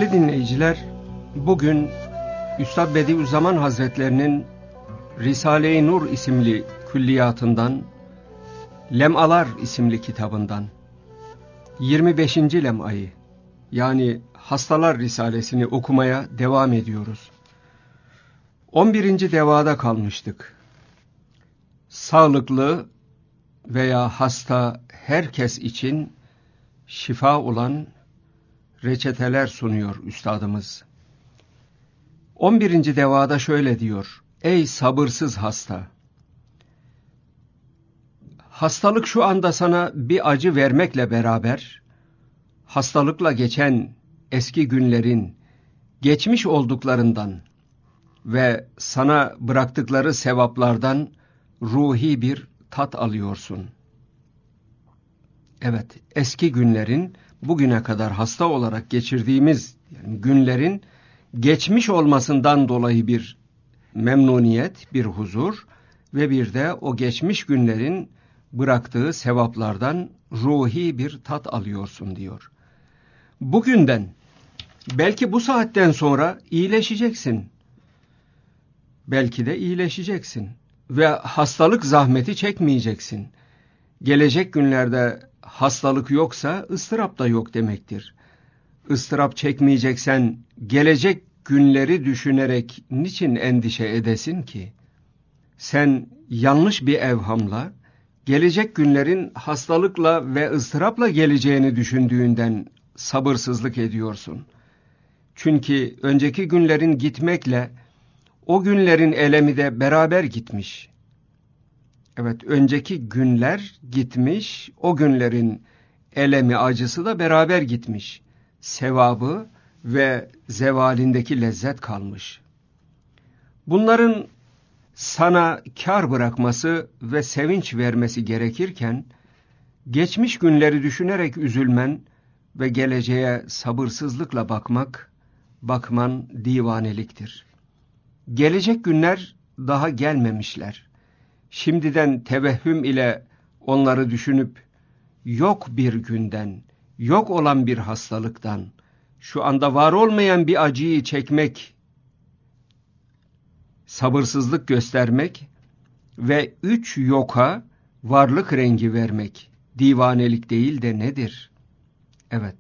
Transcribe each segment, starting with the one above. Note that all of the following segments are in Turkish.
Değerli dinleyiciler, bugün Üstad Bediüzzaman Hazretlerinin Risale-i Nur isimli külliyatından, Lemalar isimli kitabından 25. lemayı yani Hastalar Risalesini okumaya devam ediyoruz. 11. devada kalmıştık. Sağlıklı veya hasta herkes için şifa olan reçeteler sunuyor üstadımız. 11. devada şöyle diyor: Ey sabırsız hasta! Hastalık şu anda sana bir acı vermekle beraber, hastalıkla geçen eski günlerin geçmiş olduklarından ve sana bıraktıkları sevaplardan ruhi bir tat alıyorsun. Evet, eski günlerin, bugüne kadar hasta olarak geçirdiğimiz günlerin geçmiş olmasından dolayı bir memnuniyet, bir huzur ve bir de o geçmiş günlerin bıraktığı sevaplardan ruhi bir tat alıyorsun diyor. Bugünden, belki bu saatten sonra iyileşeceksin. Belki de iyileşeceksin ve hastalık zahmeti çekmeyeceksin. Gelecek günlerde hastalık yoksa ıstırap da yok demektir. Istırap çekmeyeceksen gelecek günleri düşünerek niçin endişe edesin ki? Sen yanlış bir evhamla, gelecek günlerin hastalıkla ve ıstırapla geleceğini düşündüğünden sabırsızlık ediyorsun. Çünkü önceki günlerin gitmekle o günlerin elemi de beraber gitmiş. Evet, önceki günler gitmiş, o günlerin elemi, acısı da beraber gitmiş. Sevabı ve zevalindeki lezzet kalmış. Bunların sana kar bırakması ve sevinç vermesi gerekirken, geçmiş günleri düşünerek üzülmen ve geleceğe sabırsızlıkla bakman divaneliktir. Gelecek günler daha gelmemişler. Şimdiden tevehhüm ile onları düşünüp, yok bir günden, yok olan bir hastalıktan, şu anda var olmayan bir acıyı çekmek, sabırsızlık göstermek ve 3 yoka varlık rengi vermek divanelik değil de nedir? Evet.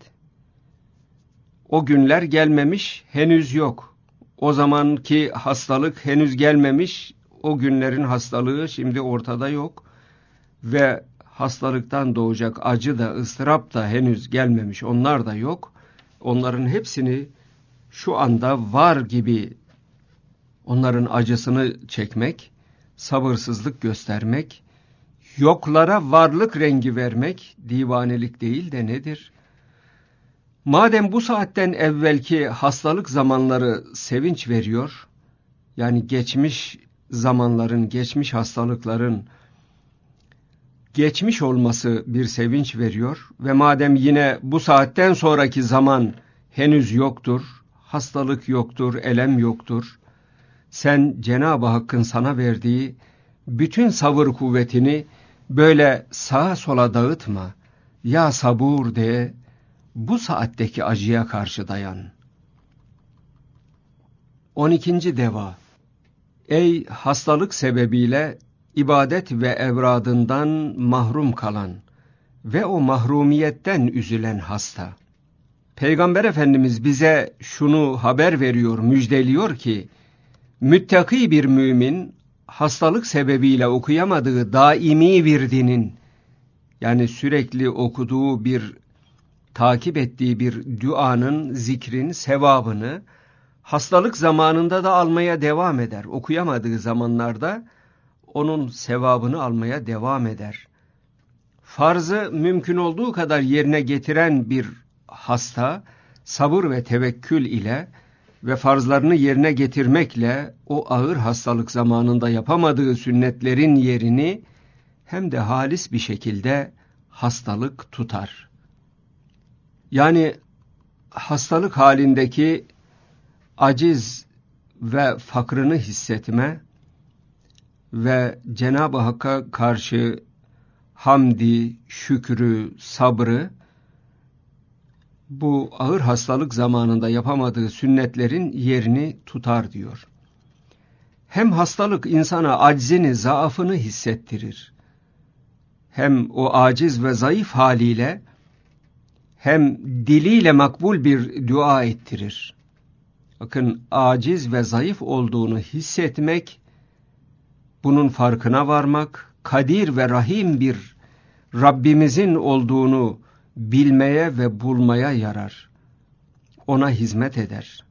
O günler gelmemiş, henüz yok. O zamanki hastalık henüz gelmemiş, o günlerin hastalığı şimdi ortada yok ve hastalıktan doğacak acı da ıstırap da henüz gelmemiş, onlar da yok. Onların hepsini şu anda var gibi onların acısını çekmek, sabırsızlık göstermek, yoklara varlık rengi vermek divanelik değil de nedir? Madem bu saatten evvelki hastalık zamanları sevinç veriyor, yani geçmiş zamanların, geçmiş hastalıkların geçmiş olması bir sevinç veriyor ve madem yine bu saatten sonraki zaman henüz yoktur, hastalık yoktur, elem yoktur, sen Cenab-ı Hakk'ın sana verdiği bütün sabır kuvvetini böyle sağa sola dağıtma. Ya sabur de, bu saatteki acıya karşı dayan. 12. deva. Ey hastalık sebebiyle ibadet ve evradından mahrum kalan ve o mahrumiyetten üzülen hasta. Peygamber Efendimiz bize şunu haber veriyor, müjdeliyor ki, müttaki bir mümin, hastalık sebebiyle okuyamadığı daimi virdinin, yani sürekli okuduğu bir, takip ettiği bir duanın, zikrin sevabını, hastalık zamanında da almaya devam eder. Okuyamadığı zamanlarda onun sevabını almaya devam eder. Farzı mümkün olduğu kadar yerine getiren bir hasta, sabır ve tevekkül ile ve farzlarını yerine getirmekle o ağır hastalık zamanında yapamadığı sünnetlerin yerini hem de halis bir şekilde hastalık tutar. Yani hastalık halindeki aciz ve fakrını hissetme ve Cenab-ı Hakk'a karşı hamdi, şükrü, sabrı bu ağır hastalık zamanında yapamadığı sünnetlerin yerini tutar diyor. Hem hastalık insana aczini, zaafını hissettirir. Hem o aciz ve zayıf haliyle hem diliyle makbul bir dua ettirir. Bakın, aciz ve zayıf olduğunu hissetmek, bunun farkına varmak, kadir ve rahim bir Rabbimizin olduğunu bilmeye ve bulmaya yarar. Ona hizmet eder.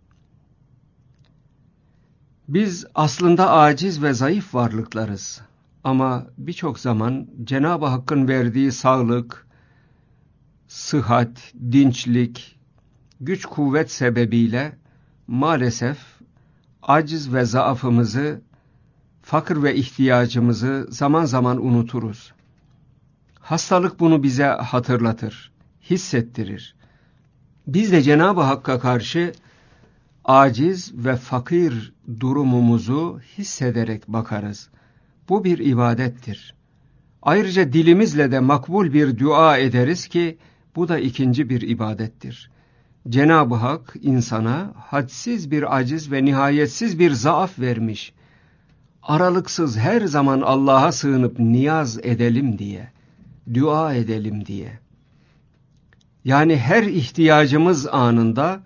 Biz aslında aciz ve zayıf varlıklarız. Ama birçok zaman Cenab-ı Hakk'ın verdiği sağlık, sıhhat, dinçlik, güç kuvvet sebebiyle maalesef aciz ve zaafımızı, fakir ve ihtiyacımızı zaman zaman unuturuz. Hastalık bunu bize hatırlatır, hissettirir. Biz de Cenab-ı Hakk'a karşı aciz ve fakir durumumuzu hissederek bakarız. Bu bir ibadettir. Ayrıca dilimizle de makbul bir dua ederiz ki bu da ikinci bir ibadettir. Cenab-ı Hak insana hadsiz bir aciz ve nihayetsiz bir zaaf vermiş. Aralıksız her zaman Allah'a sığınıp niyaz edelim diye, dua edelim diye. Yani her ihtiyacımız anında,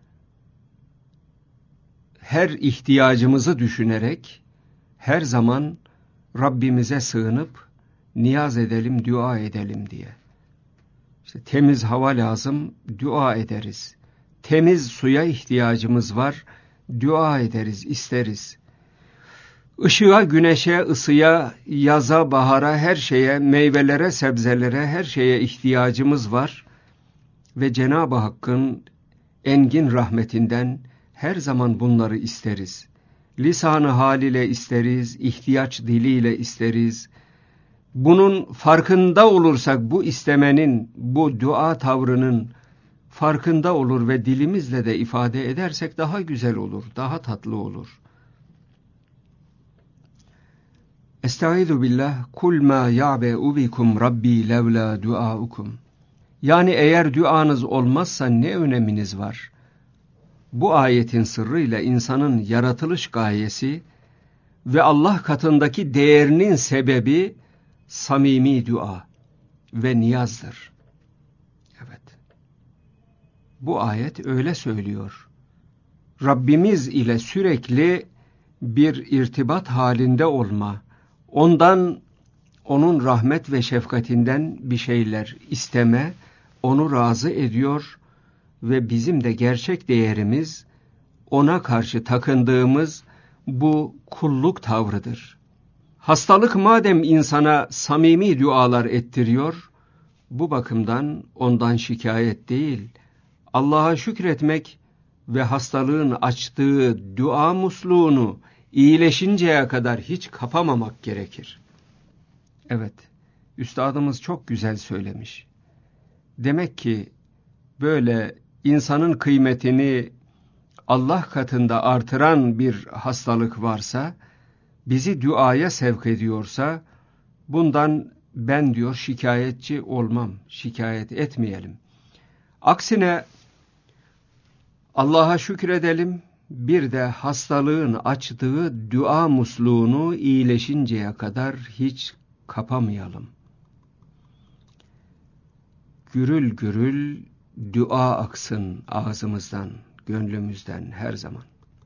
her ihtiyacımızı düşünerek, her zaman Rabbimize sığınıp niyaz edelim, dua edelim diye. İşte temiz hava lazım, dua ederiz. Temiz suya ihtiyacımız var, dua ederiz, isteriz. Işığa, güneşe, ısıya, yaza, bahara, her şeye, meyvelere, sebzelere, her şeye ihtiyacımız var. Ve Cenab-ı Hakk'ın engin rahmetinden her zaman bunları isteriz. Lisan-ı hal ile isteriz, ihtiyaç diliyle isteriz. Bunun farkında olursak, bu istemenin, bu dua tavrının farkında olur ve dilimizle de ifade edersek daha güzel olur, daha tatlı olur. Estaizu billah, kul ma ya'be'u bikum rabbi levla duaukum. Yani eğer duanız olmazsa ne öneminiz var? Bu ayetin sırrıyla insanın yaratılış gayesi ve Allah katındaki değerinin sebebi samimi dua ve niyazdır. Evet. Bu ayet öyle söylüyor. Rabbimiz ile sürekli bir irtibat halinde olma, ondan, onun rahmet ve şefkatinden bir şeyler isteme, onu razı ediyor ve bizim de gerçek değerimiz, ona karşı takındığımız bu kulluk tavrıdır. Hastalık madem insana samimi dualar ettiriyor, bu bakımdan ondan şikayet değil, Allah'a şükretmek ve hastalığın açtığı dua musluğunu iyileşinceye kadar hiç kapamamak gerekir. Evet, üstadımız çok güzel söylemiş. Demek ki böyle insanın kıymetini Allah katında artıran bir hastalık varsa, bizi duaya sevk ediyorsa, bundan ben diyor şikayetçi olmam, şikayet etmeyelim. Aksine Allah'a şükredelim, bir de hastalığın açtığı dua musluğunu iyileşinceye kadar hiç kapamayalım. Gürül gürül dua aksın ağzımızdan, gönlümüzden her zaman.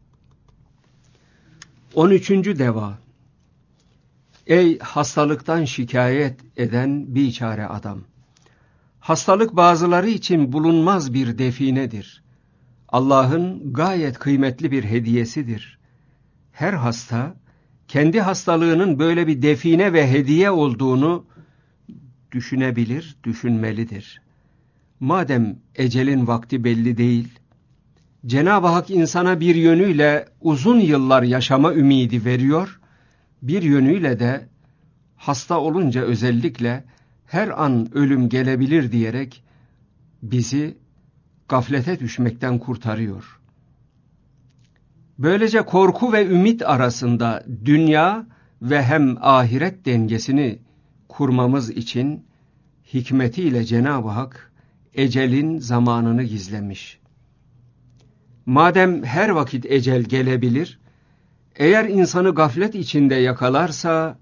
13. deva. Ey hastalıktan şikayet eden biçare adam! Hastalık bazıları için bulunmaz bir definedir. Allah'ın gayet kıymetli bir hediyesidir. Her hasta, kendi hastalığının böyle bir define ve hediye olduğunu düşünebilir, düşünmelidir. Madem ecelin vakti belli değil, Cenab-ı Hak insana bir yönüyle uzun yıllar yaşama ümidi veriyor, bir yönüyle de hasta olunca özellikle her an ölüm gelebilir diyerek bizi gaflete düşmekten kurtarıyor. Böylece korku ve ümit arasında dünya ve hem ahiret dengesini kurmamız için hikmetiyle Cenab-ı Hak ecelin zamanını gizlemiş. Madem her vakit ecel gelebilir, eğer insanı gaflet içinde yakalarsa,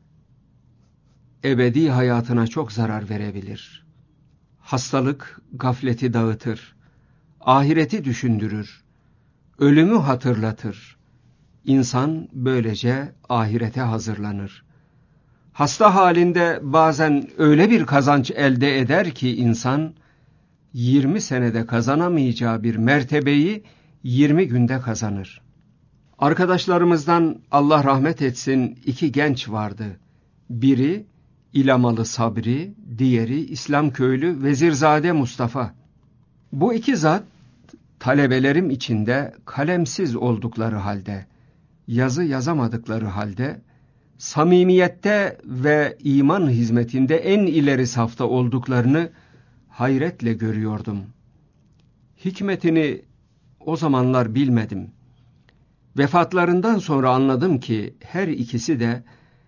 ebedi hayatına çok zarar verebilir. Hastalık gafleti dağıtır, ahireti düşündürür, ölümü hatırlatır. İnsan böylece ahirete hazırlanır. Hasta halinde bazen öyle bir kazanç elde eder ki insan, 20 senede kazanamayacağı bir mertebeyi 20 günde kazanır. Arkadaşlarımızdan Allah rahmet etsin 2 genç vardı. Biri İlamalı Sabri, diğeri İslamköylü Vezirzade Mustafa. Bu 2 zat talebelerim içinde kalemsiz oldukları halde, yazı yazamadıkları halde, samimiyette ve iman hizmetinde en ileri safta olduklarını hayretle görüyordum. Hikmetini o zamanlar bilmedim. Vefatlarından sonra anladım ki her ikisinde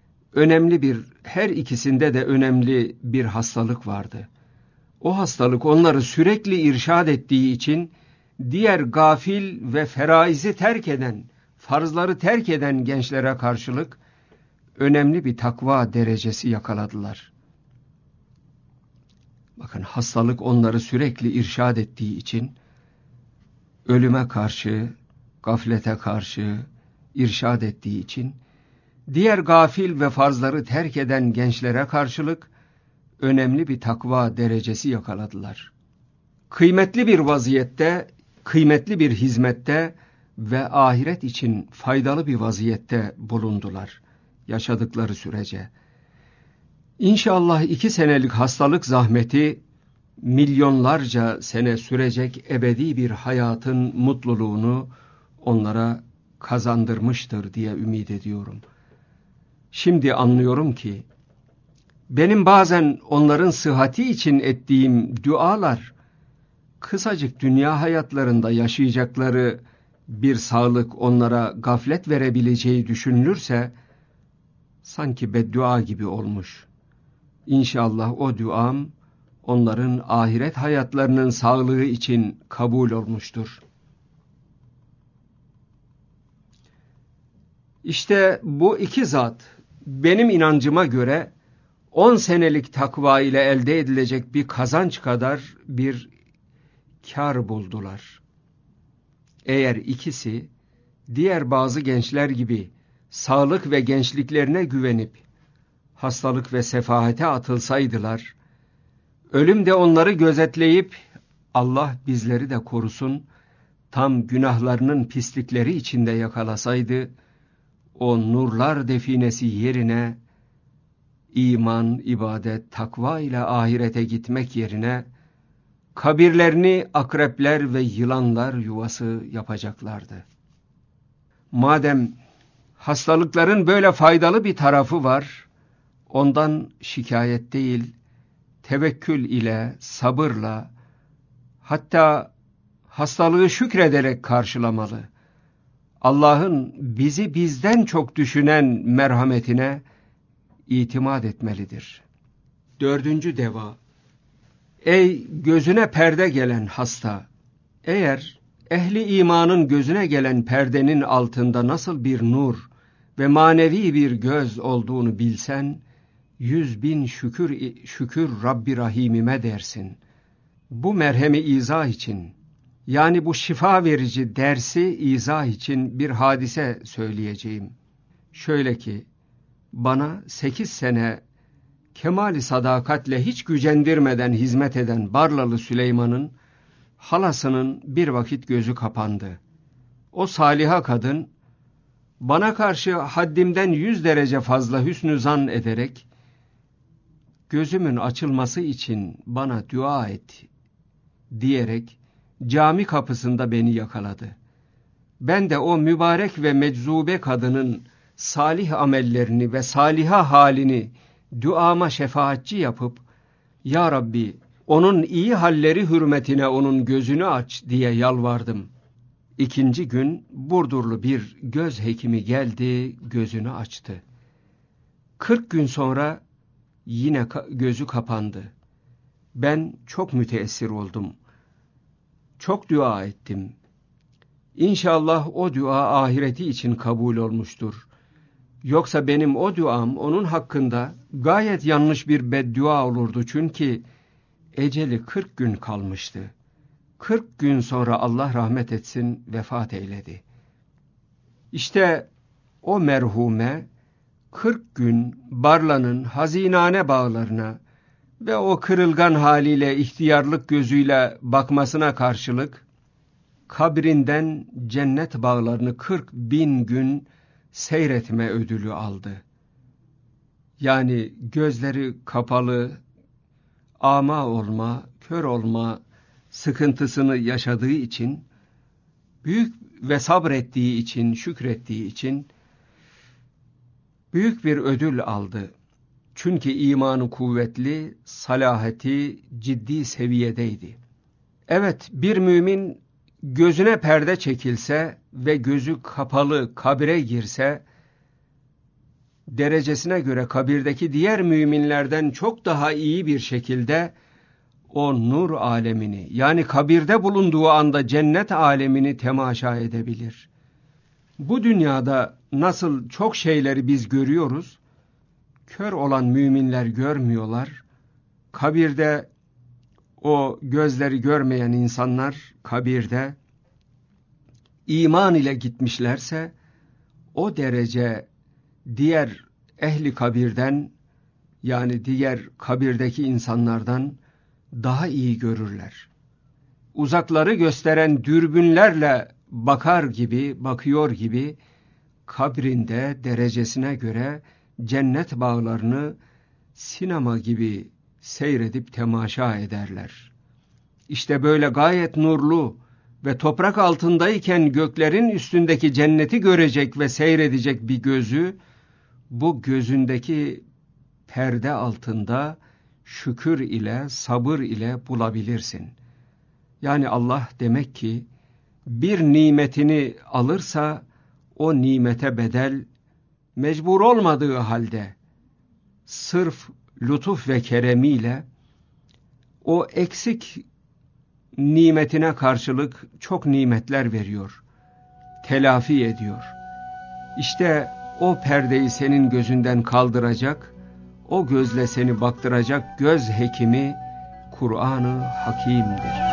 de önemli bir hastalık vardı. O hastalık onları sürekli irşad ettiği için diğer gafil ve feraizi terk eden, farzları terk eden gençlere karşılık önemli bir takva derecesi yakaladılar. Bakın, hastalık onları sürekli irşad ettiği için ölüme karşı, gaflete karşı irşad ettiği için diğer gafil ve farzları terk eden gençlere karşılık önemli bir takva derecesi yakaladılar. Kıymetli bir vaziyette, kıymetli bir hizmette ve ahiret için faydalı bir vaziyette bulundular yaşadıkları sürece. İnşallah 2 senelik hastalık zahmeti milyonlarca sene sürecek ebedi bir hayatın mutluluğunu onlara kazandırmıştır diye ümit ediyorum. Şimdi anlıyorum ki benim bazen onların sıhhati için ettiğim dualar, kısacık dünya hayatlarında yaşayacakları bir sağlık onlara gaflet verebileceği düşünülürse, sanki beddua gibi olmuş. İnşallah o duam, onların ahiret hayatlarının sağlığı için kabul olmuştur. İşte bu 2 zat, benim inancıma göre 10 senelik takva ile elde edilecek bir kazanç kadar bir kar buldular. Eğer ikisi, diğer bazı gençler gibi sağlık ve gençliklerine güvenip hastalık ve sefahete atılsaydılar, ölüm de onları gözetleyip Allah bizleri de korusun, tam günahlarının pislikleri içinde yakalasaydı, o nurlar definesi yerine iman, ibadet, takva ile ahirete gitmek yerine kabirlerini akrepler ve yılanlar yuvası yapacaklardı. Madem hastalıkların böyle faydalı bir tarafı var, ondan şikayet değil, tevekkül ile, sabırla, hatta hastalığı şükrederek karşılamalı. Allah'ın bizi bizden çok düşünen merhametine itimat etmelidir. 4. deva. Ey gözüne perde gelen hasta! Eğer ehli imanın gözüne gelen perdenin altında nasıl bir nur ve manevi bir göz olduğunu bilsen, 100.000 şükür Rabbi Rahimime dersin. Bu merhemi izah için, yani bu şifa verici dersi izah için bir hadise söyleyeceğim. Şöyle ki, bana 8 sene kemali sadakatle hiç gücendirmeden hizmet eden Barlalı Süleyman'ın halasının bir vakit gözü kapandı. O saliha kadın bana karşı haddimden 100 derece fazla hüsnü zan ederek gözümün açılması için bana dua et diyerek cami kapısında beni yakaladı. Ben de o mübarek ve meczube kadının salih amellerini ve saliha halini duama şefaatçi yapıp, Ya Rabbi, onun iyi halleri hürmetine onun gözünü aç diye yalvardım. 2. gün Burdurlu bir göz hekimi geldi, gözünü açtı. 40 gün sonra yine gözü kapandı. Ben çok müteessir oldum. Çok dua ettim. İnşallah o dua ahireti için kabul olmuştur. Yoksa benim o duam onun hakkında gayet yanlış bir beddua olurdu. Çünkü eceli 40 gün kalmıştı. 40 gün sonra Allah rahmet etsin vefat eyledi. İşte o merhume 40 gün Barla'nın hazinane bağlarına ve o kırılgan haliyle ihtiyarlık gözüyle bakmasına karşılık kabrinden cennet bağlarını 40.000 gün seyretme ödülü aldı. Yani gözleri kapalı, ama olma, kör olma sıkıntısını yaşadığı için, büyük ve sabrettiği için, şükrettiği için büyük bir ödül aldı. Çünkü imanı kuvvetli, salahati ciddi seviyedeydi. Evet, bir mümin gözüne perde çekilse ve gözü kapalı kabire girse, derecesine göre kabirdeki diğer müminlerden çok daha iyi bir şekilde o nur alemini, yani kabirde bulunduğu anda cennet alemini temaşa edebilir. Bu dünyada nasıl çok şeyleri biz görüyoruz, kör olan müminler görmüyorlar. Kabirde o gözleri görmeyen insanlar kabirde iman ile gitmişlerse o derece diğer ehli kabirden, yani diğer kabirdeki insanlardan daha iyi görürler. Uzakları gösteren dürbünlerle bakıyor gibi kabrinde derecesine göre cennet bağlarını sinema gibi seyredip temaşa ederler. İşte böyle gayet nurlu ve toprak altındayken göklerin üstündeki cenneti görecek ve seyredecek bir gözü, bu gözündeki perde altında şükür ile, sabır ile bulabilirsin. Yani Allah demek ki bir nimetini alırsa o nimete bedel mecbur olmadığı halde sırf lütuf ve keremiyle o eksik nimetine karşılık çok nimetler veriyor, telafi ediyor. İşte o perdeyi senin gözünden kaldıracak, o gözle seni baktıracak göz hekimi Kur'an-ı Hakîm'dir.